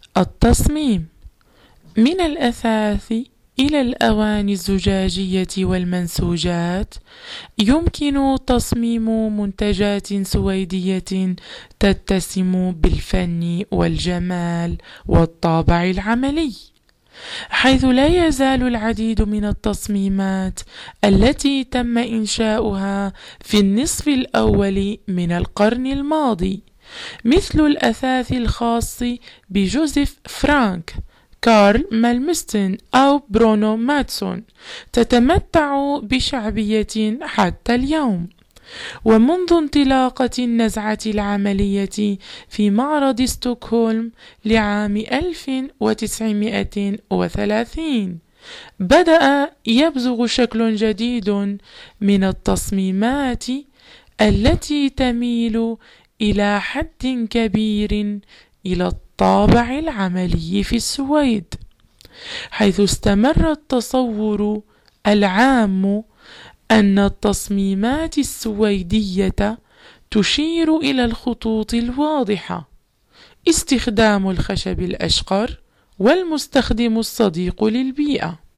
التصميم: من الأثاث إلى الأواني الزجاجية والمنسوجات، يمكن تصميم منتجات سويدية تتسم بالفن والجمال والطابع العملي، حيث لا يزال العديد من التصميمات التي تم إنشاؤها في النصف الأول من القرن الماضي، مثل الأثاث الخاص بجوزيف فرانك، كارل مالمستن أو برونو ماتسون، تتمتع بشعبية حتى اليوم. ومنذ انطلاقة النزعة العملية في معرض ستوكهولم لعام 1930، بدأ يبزغ شكل جديد من التصميمات التي تميل إلى حد كبير إلى الطابع العملي في السويد، حيث استمر التصور العام أن التصميمات السويدية تشير إلى الخطوط الواضحة، استخدام الخشب الأشقر، والمستخدم الصديق للبيئة.